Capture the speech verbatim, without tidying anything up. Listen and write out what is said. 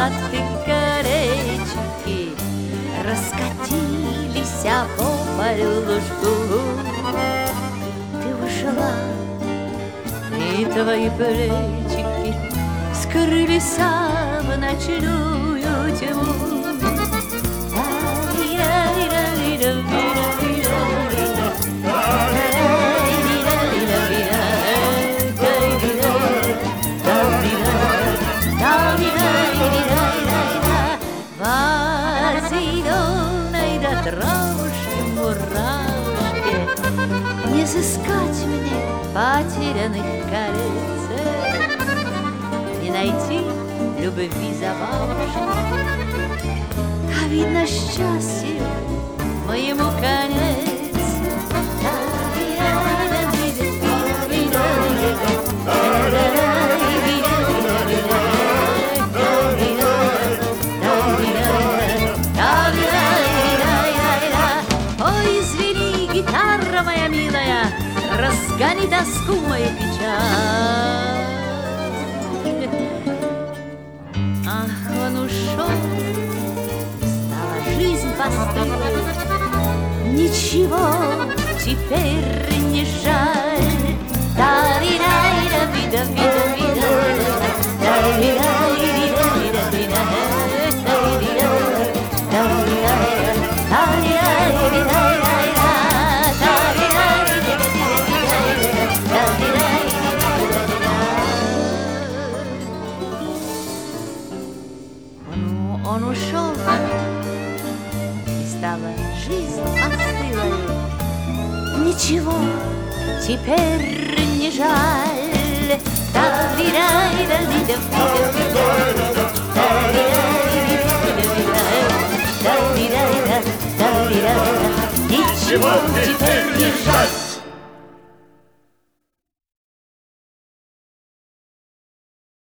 полосатые колечки раскатились по полю лужку. Ты ушла, и твои плечики скрылись в ночную тьму. Травушки, муравушки, не сыскать мне потерянных колец, не найти любви забавушки, а видно счастью моему конец. Гитара моя милая, разгони тоску мою печаль. Ах, он ушел, стала жизнь постылой, ничего теперь не жаль. Он ушел, и стала жизнь остылой, ничего теперь не жаль. Ничего теперь не жаль.